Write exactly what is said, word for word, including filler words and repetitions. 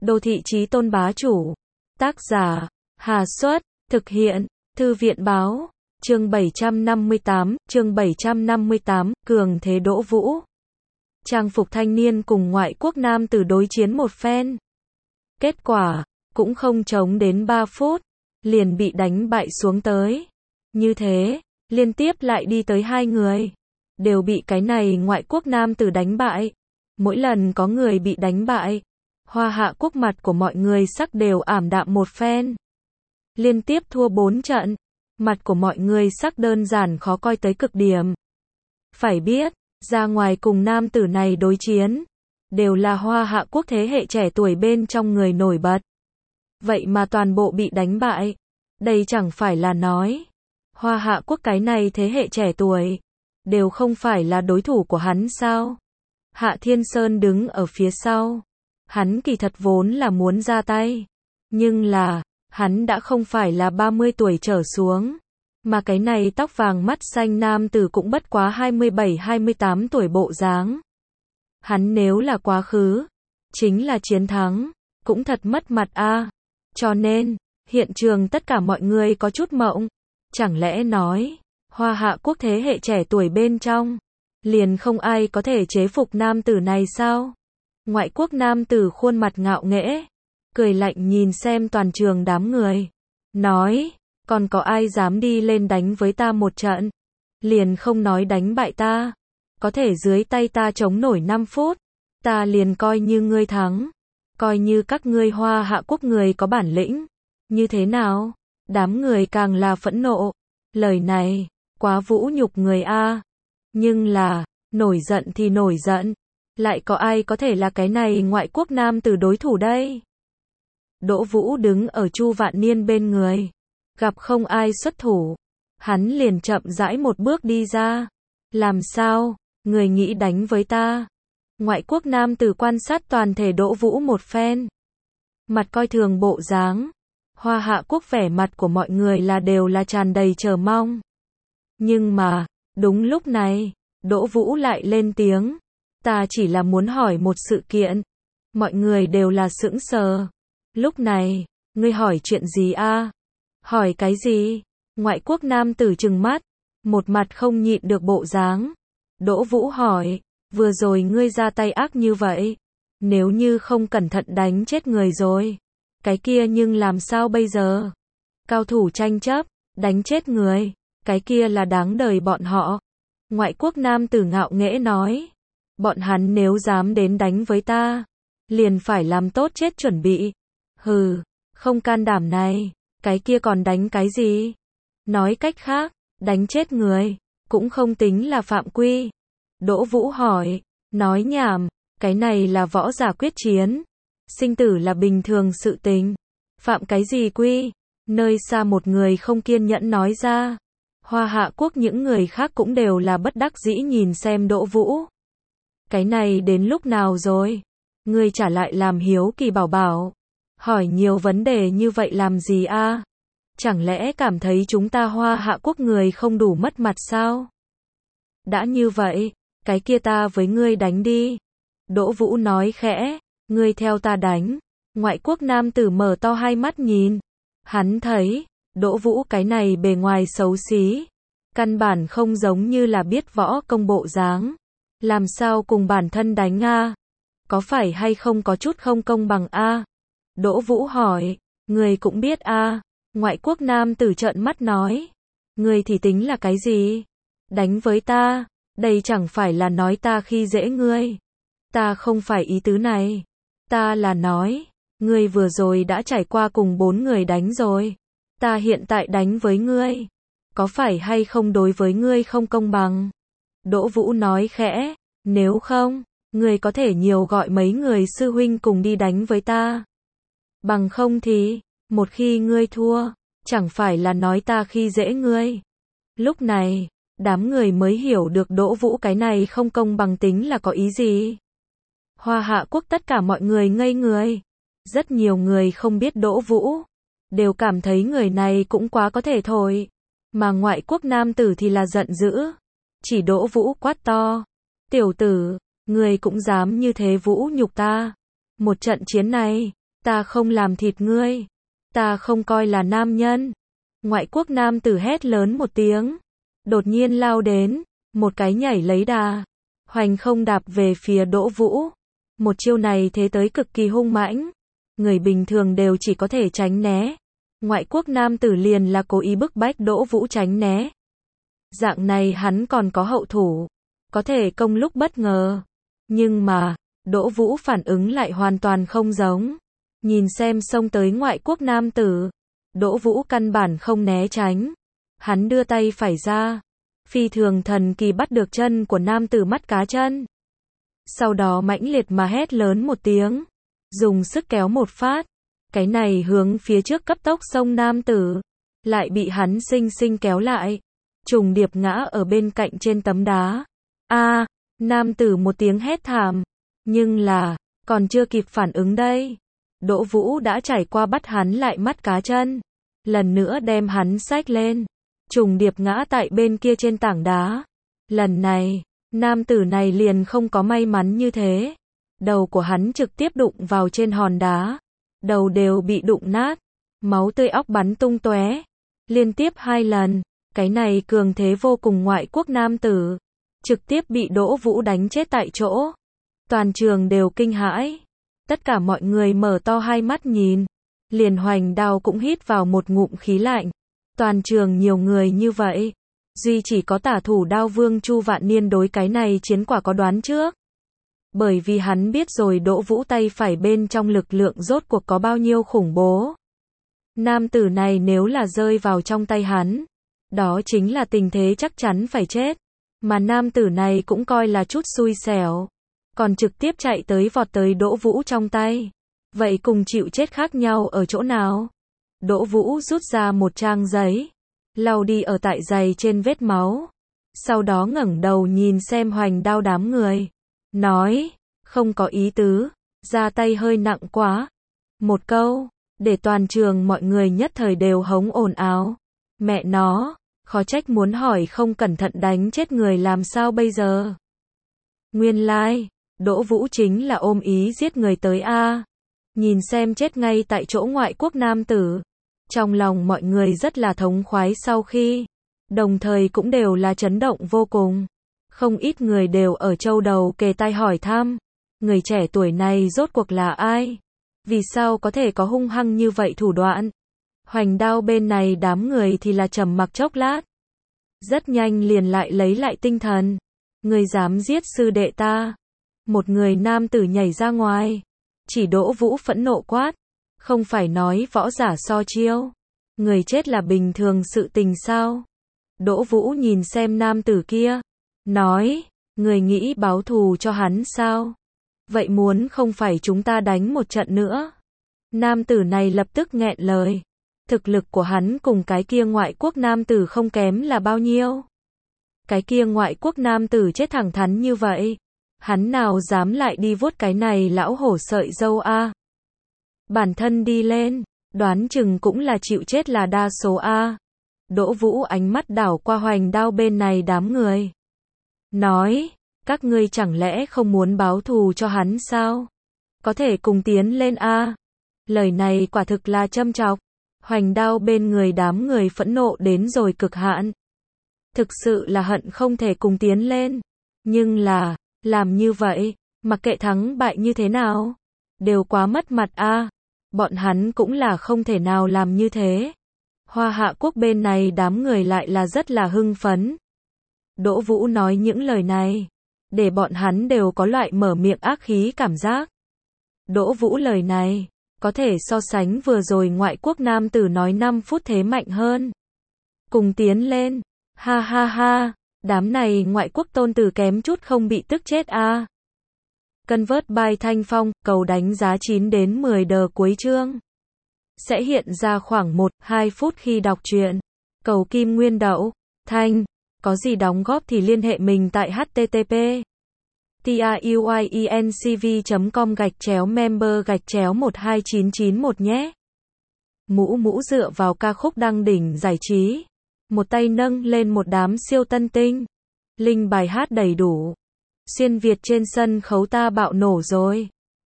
Đô thị chí tôn bá chủ. Tác giả, Hà Xuất, thực hiện, Thư viện Báo, chương bảy trăm năm mươi tám, chương bảy trăm năm mươi tám, cường thế Đỗ Vũ. Trang phục thanh niên cùng ngoại quốc nam tử đối chiến một phen. Kết quả, cũng không chống đến ba phút, liền bị đánh bại xuống tới. Như thế, liên tiếp lại đi tới hai người, đều bị cái này ngoại quốc nam tử đánh bại. Mỗi lần có người bị đánh bại, Hoa Hạ quốc mặt của mọi người sắc đều ảm đạm một phen. Liên tiếp thua bốn trận, mặt của mọi người sắc đơn giản khó coi tới cực điểm. Phải biết, ra ngoài cùng nam tử này đối chiến, đều là Hoa Hạ quốc thế hệ trẻ tuổi bên trong người nổi bật. Vậy mà toàn bộ bị đánh bại. Đây chẳng phải là nói, Hoa Hạ quốc cái này thế hệ trẻ tuổi, đều không phải là đối thủ của hắn sao? Hạ Thiên Sơn đứng ở phía sau. Hắn kỳ thật vốn là muốn ra tay. Nhưng là, hắn đã không phải là ba mươi tuổi trở xuống. Mà cái này tóc vàng mắt xanh nam tử cũng bất quá hai mươi bảy hai mươi tám tuổi bộ dáng. Hắn nếu là quá khứ, chính là chiến thắng, cũng thật mất mặt a. Cho nên, hiện trường tất cả mọi người có chút mộng. Chẳng lẽ nói, Hoa Hạ quốc thế hệ trẻ tuổi bên trong, liền không ai có thể chế phục nam tử này sao? Ngoại quốc nam tử khuôn mặt ngạo nghễ, cười lạnh nhìn xem toàn trường đám người. Nói, còn có ai dám đi lên đánh với ta một trận? Liền không nói đánh bại ta. Có thể dưới tay ta chống nổi năm phút. Ta liền coi như ngươi thắng. Coi như các ngươi Hoa Hạ quốc người có bản lĩnh. Như thế nào? Đám người càng là phẫn nộ. Lời này, quá vũ nhục người a. Nhưng là, nổi giận thì nổi giận. Lại có ai có thể là cái này ngoại quốc nam tử đối thủ đây? Đỗ Vũ đứng ở Chu Vạn Niên bên người. Gặp không ai xuất thủ. Hắn liền chậm rãi một bước đi ra. Làm sao? Người nghĩ đánh với ta? Ngoại quốc nam tử quan sát toàn thể Đỗ Vũ một phen. Mặt coi thường bộ dáng. Hoa Hạ quốc vẻ mặt của mọi người là đều là tràn đầy chờ mong. Nhưng mà, đúng lúc này, Đỗ Vũ lại lên tiếng. Ta chỉ là muốn hỏi một sự kiện. Mọi người đều là sững sờ. Lúc này, ngươi hỏi chuyện gì a? Hỏi cái gì? Ngoại quốc nam tử trừng mắt, một mặt không nhịn được bộ dáng. Đỗ Vũ hỏi, vừa rồi ngươi ra tay ác như vậy, nếu như không cẩn thận đánh chết người rồi, cái kia nhưng làm sao bây giờ? Cao thủ tranh chấp, đánh chết người, cái kia là đáng đời bọn họ. Ngoại quốc nam tử ngạo nghễ nói, bọn hắn nếu dám đến đánh với ta, liền phải làm tốt chết chuẩn bị. Hừ, không can đảm này, cái kia còn đánh cái gì? Nói cách khác, đánh chết người, cũng không tính là phạm quy. Đỗ Vũ hỏi, nói nhảm, cái này là võ giả quyết chiến. Sinh tử là bình thường sự tình. Phạm cái gì quy? Nơi xa một người không kiên nhẫn nói ra. Hoa Hạ quốc những người khác cũng đều là bất đắc dĩ nhìn xem Đỗ Vũ. Cái này đến lúc nào rồi? Ngươi trả lại làm hiếu kỳ bảo bảo. Hỏi nhiều vấn đề như vậy làm gì a? Chẳng lẽ cảm thấy chúng ta Hoa Hạ quốc người không đủ mất mặt sao? Đã như vậy, cái kia ta với ngươi đánh đi. Đỗ Vũ nói khẽ, ngươi theo ta đánh. Ngoại quốc nam tử mở to hai mắt nhìn. Hắn thấy, Đỗ Vũ cái này bề ngoài xấu xí. Căn bản không giống như là biết võ công bộ dáng. Làm sao cùng bản thân đánh a? Có phải hay không có chút không công bằng a? Đỗ Vũ hỏi, người cũng biết a? Ngoại quốc nam tử trợn mắt nói, người thì tính là cái gì? Đánh với ta, đây chẳng phải là nói ta khi dễ ngươi. Ta không phải ý tứ này. Ta là nói, ngươi vừa rồi đã trải qua cùng bốn người đánh rồi. Ta hiện tại đánh với ngươi. Có phải hay không đối với ngươi không công bằng? Đỗ Vũ nói khẽ, nếu không, ngươi có thể nhiều gọi mấy người sư huynh cùng đi đánh với ta. Bằng không thì, một khi ngươi thua, chẳng phải là nói ta khi dễ ngươi. Lúc này, đám người mới hiểu được Đỗ Vũ cái này không công bằng tính là có ý gì. Hoa Hạ quốc tất cả mọi người ngây người. Rất nhiều người không biết Đỗ Vũ, đều cảm thấy người này cũng quá có thể thôi. Mà ngoại quốc nam tử thì là giận dữ. Chỉ Đỗ Vũ quát to. Tiểu tử, người cũng dám như thế vũ nhục ta. Một trận chiến này, Ta không làm thịt ngươi. Ta không coi là nam nhân. Ngoại quốc nam tử hét lớn một tiếng. Đột nhiên lao đến. Một cái nhảy lấy đà. Hoành không đạp về phía Đỗ Vũ. Một chiêu này thế tới cực kỳ hung mãnh. Người bình thường đều chỉ có thể tránh né. Ngoại quốc nam tử liền là cố ý bức bách Đỗ Vũ tránh né. Dạng này hắn còn có hậu thủ. Có thể công lúc bất ngờ. Nhưng mà, Đỗ Vũ phản ứng lại hoàn toàn không giống. Nhìn xem xông tới ngoại quốc nam tử. Đỗ Vũ căn bản không né tránh. Hắn đưa tay phải ra. Phi thường thần kỳ bắt được chân của nam tử mắt cá chân. Sau đó mãnh liệt mà hét lớn một tiếng. Dùng sức kéo một phát. Cái này hướng phía trước cấp tốc xông nam tử. Lại bị hắn xinh xinh kéo lại. Trùng điệp ngã ở bên cạnh trên tấm đá. A, nam tử một tiếng hét thảm. Nhưng là, còn chưa kịp phản ứng đây. Đỗ Vũ đã trải qua bắt hắn lại mắt cá chân. Lần nữa đem hắn xách lên. Trùng điệp ngã tại bên kia trên tảng đá. Lần này, nam tử này liền không có may mắn như thế. Đầu của hắn trực tiếp đụng vào trên hòn đá. Đầu đều bị đụng nát. Máu tươi óc bắn tung tóe. Liên tiếp hai lần. Cái này cường thế vô cùng ngoại quốc nam tử. Trực tiếp bị Đỗ Vũ đánh chết tại chỗ. Toàn trường đều kinh hãi. Tất cả mọi người mở to hai mắt nhìn. Liền Hoành Đao cũng hít vào một ngụm khí lạnh. Toàn trường nhiều người như vậy. Duy chỉ có tả thủ đao vương Chu Vạn Niên đối cái này chiến quả có đoán trước. Bởi vì hắn biết rồi Đỗ Vũ tay phải bên trong lực lượng rốt cuộc có bao nhiêu khủng bố. Nam tử này nếu là rơi vào trong tay hắn. Đó chính là tình thế chắc chắn phải chết. Mà nam tử này cũng coi là chút xui xẻo. Còn trực tiếp chạy tới vọt tới Đỗ Vũ trong tay. Vậy cùng chịu chết khác nhau ở chỗ nào? Đỗ Vũ rút ra một trang giấy. Lau đi ở tại giày trên vết máu. Sau đó ngẩng đầu nhìn xem Hoành Đao đám người. Nói, không có ý tứ. Ra tay hơi nặng quá. Một câu, để toàn trường mọi người nhất thời đều hống ồn ào. Mẹ nó, khó trách muốn hỏi không cẩn thận đánh chết người làm sao bây giờ. Nguyên lai, like, Đỗ Vũ chính là ôm ý giết người tới a. Nhìn xem chết ngay tại chỗ ngoại quốc nam tử. Trong lòng mọi người rất là thống khoái sau khi. Đồng thời cũng đều là chấn động vô cùng. Không ít người đều ở châu đầu kề tai hỏi thăm. Người trẻ tuổi này rốt cuộc là ai? Vì sao có thể có hung hăng như vậy thủ đoạn? Hoành Đao bên này đám người thì là trầm mặc chốc lát. Rất nhanh liền lại lấy lại tinh thần. Người dám giết sư đệ ta. Một người nam tử nhảy ra ngoài. Chỉ Đỗ Vũ phẫn nộ quát. Không phải nói võ giả so chiêu. Người chết là bình thường sự tình sao? Đỗ Vũ nhìn xem nam tử kia. Nói, người nghĩ báo thù cho hắn sao? Vậy muốn không phải chúng ta đánh một trận nữa. Nam tử này lập tức nghẹn lời. Thực lực của hắn cùng cái kia ngoại quốc nam tử không kém là bao nhiêu. Cái kia ngoại quốc nam tử chết thẳng thắn như vậy. Hắn nào dám lại đi vuốt cái này lão hổ sợi dâu a? Bản thân đi lên, đoán chừng cũng là chịu chết là đa số a. Đỗ Vũ ánh mắt đảo qua Hoành Đao bên này đám người. Nói, các ngươi chẳng lẽ không muốn báo thù cho hắn sao? Có thể cùng tiến lên a. Lời này quả thực là châm chọc. Hoành Đao bên người đám người phẫn nộ đến rồi cực hạn. Thực sự là hận không thể cùng tiến lên. Nhưng là, làm như vậy, mặc kệ thắng bại như thế nào, đều quá mất mặt a. Bọn hắn cũng là không thể nào làm như thế. Hoa Hạ quốc bên này đám người lại là rất là hưng phấn. Đỗ Vũ nói những lời này, để bọn hắn đều có loại mở miệng ác khí cảm giác. Đỗ Vũ lời này, có thể so sánh vừa rồi ngoại quốc nam tử nói năm phút thế mạnh hơn. Cùng tiến lên, ha ha ha, đám này ngoại quốc tôn tử kém chút không bị tức chết a. À. Convert by Thanh Phong, cầu đánh giá chín đến mười đờ cuối chương. Sẽ hiện ra khoảng một đến hai phút khi đọc truyện. Cầu Kim Nguyên Đậu, Thanh, có gì đóng góp thì liên hệ mình tại http truyencv chấm com gạch chéo member gạch chéo một hai chín chín một nhé. Mũ mũ dựa vào ca khúc đăng đỉnh giải trí. Một tay nâng lên một đám siêu tân tinh. Linh bài hát đầy đủ. Xuyên Việt trên sân khấu ta bạo nổ rồi.